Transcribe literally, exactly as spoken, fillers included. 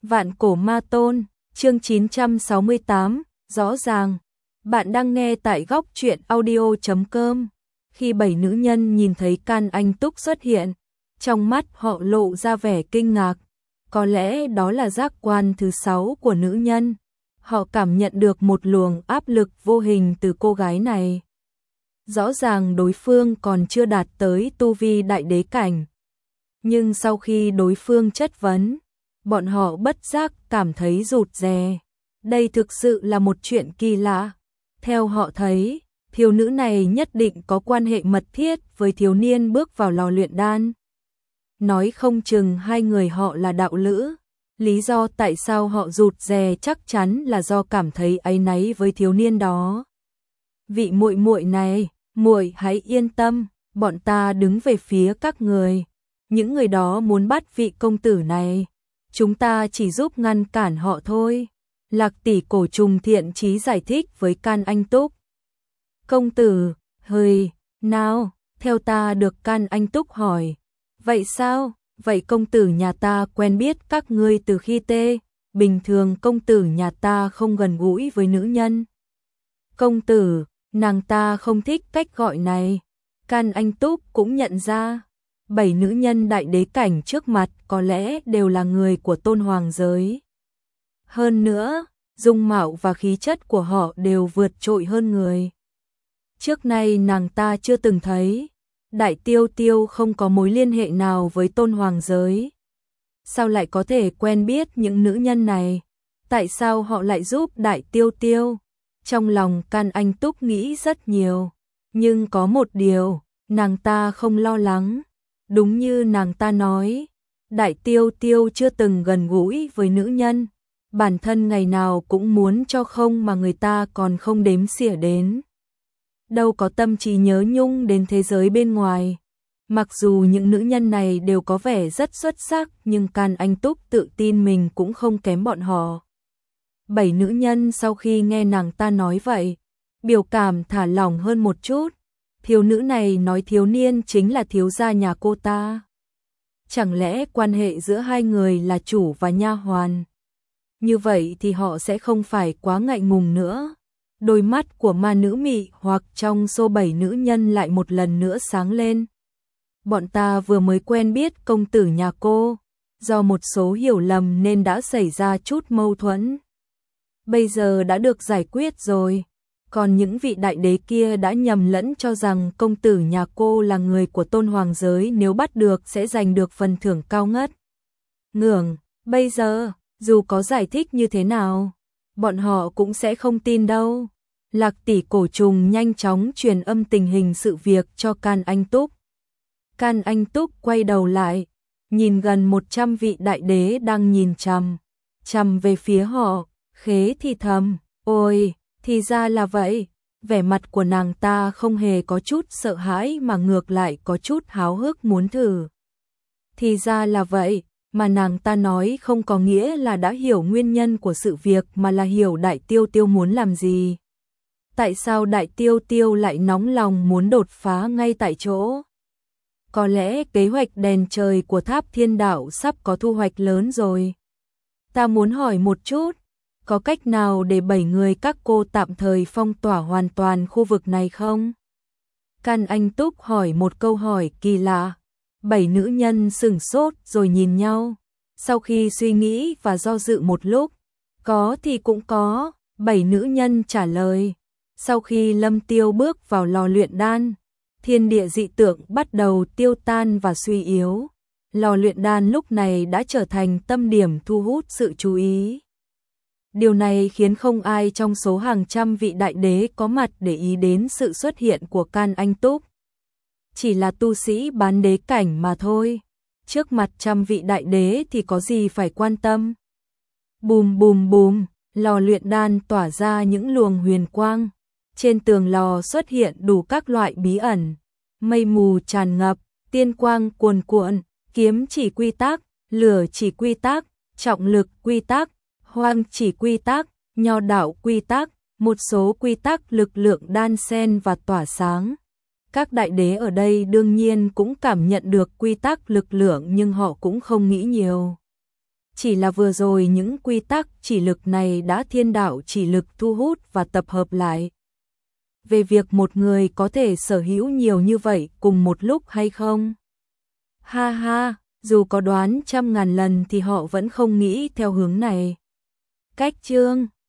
Vạn cổ ma tôn, chương chín trăm sáu mươi tám, rõ ràng. Bạn đang nghe tại góc truyện audio chấm com. Khi bảy nữ nhân nhìn thấy Can Anh Túc xuất hiện, trong mắt họ lộ ra vẻ kinh ngạc. Có lẽ đó là giác quan thứ sáu của nữ nhân. Họ cảm nhận được một luồng áp lực vô hình từ cô gái này. Rõ ràng đối phương còn chưa đạt tới tu vi đại đế cảnh. Nhưng sau khi đối phương chất vấn, bọn họ bất giác cảm thấy rụt rè. Đây thực sự là một chuyện kỳ lạ. Theo họ thấy, thiếu nữ này nhất định có quan hệ mật thiết với thiếu niên bước vào lò luyện đan. Nói không chừng hai người họ là đạo lữ. Lý do tại sao họ rụt rè chắc chắn là do cảm thấy áy náy với thiếu niên đó. Vị muội muội này, muội hãy yên tâm, bọn ta đứng về phía các người. Những người đó muốn bắt vị công tử này, chúng ta chỉ giúp ngăn cản họ thôi. Lạc tỷ cổ trùng thiện chí giải thích với Can Anh Túc. Công tử, hơi, nào, theo ta được Can Anh Túc hỏi. Vậy sao? Vậy công tử nhà ta quen biết các ngươi từ khi tê, bình thường công tử nhà ta không gần gũi với nữ nhân. Công tử, nàng ta không thích cách gọi này. Can Anh Túc cũng nhận ra, bảy nữ nhân đại đế cảnh trước mặt có lẽ đều là người của tôn hoàng giới. Hơn nữa, dung mạo và khí chất của họ đều vượt trội hơn người. Trước nay nàng ta chưa từng thấy Đại Tiêu Tiêu không có mối liên hệ nào với tôn hoàng giới. Sao lại có thể quen biết những nữ nhân này? Tại sao họ lại giúp Đại Tiêu Tiêu? Trong lòng Can Anh Túc nghĩ rất nhiều. Nhưng có một điều, nàng ta không lo lắng. Đúng như nàng ta nói, Đại Tiêu Tiêu chưa từng gần gũi với nữ nhân. Bản thân ngày nào cũng muốn cho không mà người ta còn không đếm xỉa đến. Đâu có tâm trí nhớ nhung đến thế giới bên ngoài. Mặc dù những nữ nhân này đều có vẻ rất xuất sắc, nhưng Can Anh Túc tự tin mình cũng không kém bọn họ. Bảy nữ nhân sau khi nghe nàng ta nói vậy, biểu cảm thả lỏng hơn một chút. Thiếu nữ này nói thiếu niên chính là thiếu gia nhà cô ta. Chẳng lẽ quan hệ giữa hai người là chủ và nha hoàn? Như vậy thì họ sẽ không phải quá ngại ngùng nữa. Đôi mắt của ma nữ mị hoặc trong số bảy nữ nhân lại một lần nữa sáng lên. Bọn ta vừa mới quen biết công tử nhà cô, do một số hiểu lầm nên đã xảy ra chút mâu thuẫn. Bây giờ đã được giải quyết rồi. Còn những vị đại đế kia đã nhầm lẫn cho rằng công tử nhà cô là người của tôn hoàng giới, nếu bắt được sẽ giành được phần thưởng cao ngất. Ngưỡng, bây giờ, dù có giải thích như thế nào, bọn họ cũng sẽ không tin đâu. Lạc tỷ cổ trùng nhanh chóng truyền âm tình hình sự việc cho Can Anh Túc. Can Anh Túc quay đầu lại, nhìn gần một trăm vị đại đế đang nhìn chằm chằm về phía họ, khế thì thầm, ôi, thì ra là vậy. Vẻ mặt của nàng ta không hề có chút sợ hãi mà ngược lại có chút háo hức muốn thử. Thì ra là vậy, mà nàng ta nói không có nghĩa là đã hiểu nguyên nhân của sự việc mà là hiểu Đại Tiêu Tiêu muốn làm gì. Tại sao Đại Tiêu Tiêu lại nóng lòng muốn đột phá ngay tại chỗ? Có lẽ kế hoạch đèn trời của Tháp Thiên Đạo sắp có thu hoạch lớn rồi. Ta muốn hỏi một chút, có cách nào để bảy người các cô tạm thời phong tỏa hoàn toàn khu vực này không? Can Anh Túc hỏi một câu hỏi kỳ lạ. Bảy nữ nhân sửng sốt rồi nhìn nhau. Sau khi suy nghĩ và do dự một lúc, có thì cũng có, bảy nữ nhân trả lời. Sau khi Lâm Tiêu bước vào lò luyện đan, thiên địa dị tượng bắt đầu tiêu tan và suy yếu. Lò luyện đan lúc này đã trở thành tâm điểm thu hút sự chú ý. Điều này khiến không ai trong số hàng trăm vị đại đế có mặt để ý đến sự xuất hiện của Can Anh Túc. Chỉ là tu sĩ bán đế cảnh mà thôi. Trước mặt trăm vị đại đế thì có gì phải quan tâm. Bùm bùm bùm, lò luyện đan tỏa ra những luồng huyền quang. Trên tường lò xuất hiện đủ các loại bí ẩn. Mây mù tràn ngập, tiên quang cuồn cuộn, kiếm chỉ quy tắc, lửa chỉ quy tắc, trọng lực quy tắc, hoang chỉ quy tắc, nho đạo quy tắc, một số quy tắc lực lượng đan xen và tỏa sáng. Các đại đế ở đây đương nhiên cũng cảm nhận được quy tắc lực lượng nhưng họ cũng không nghĩ nhiều. Chỉ là vừa rồi những quy tắc chỉ lực này đã thiên đạo chỉ lực thu hút và tập hợp lại. Về việc một người có thể sở hữu nhiều như vậy cùng một lúc hay không? Ha ha, dù có đoán trăm ngàn lần thì họ vẫn không nghĩ theo hướng này. Cách chương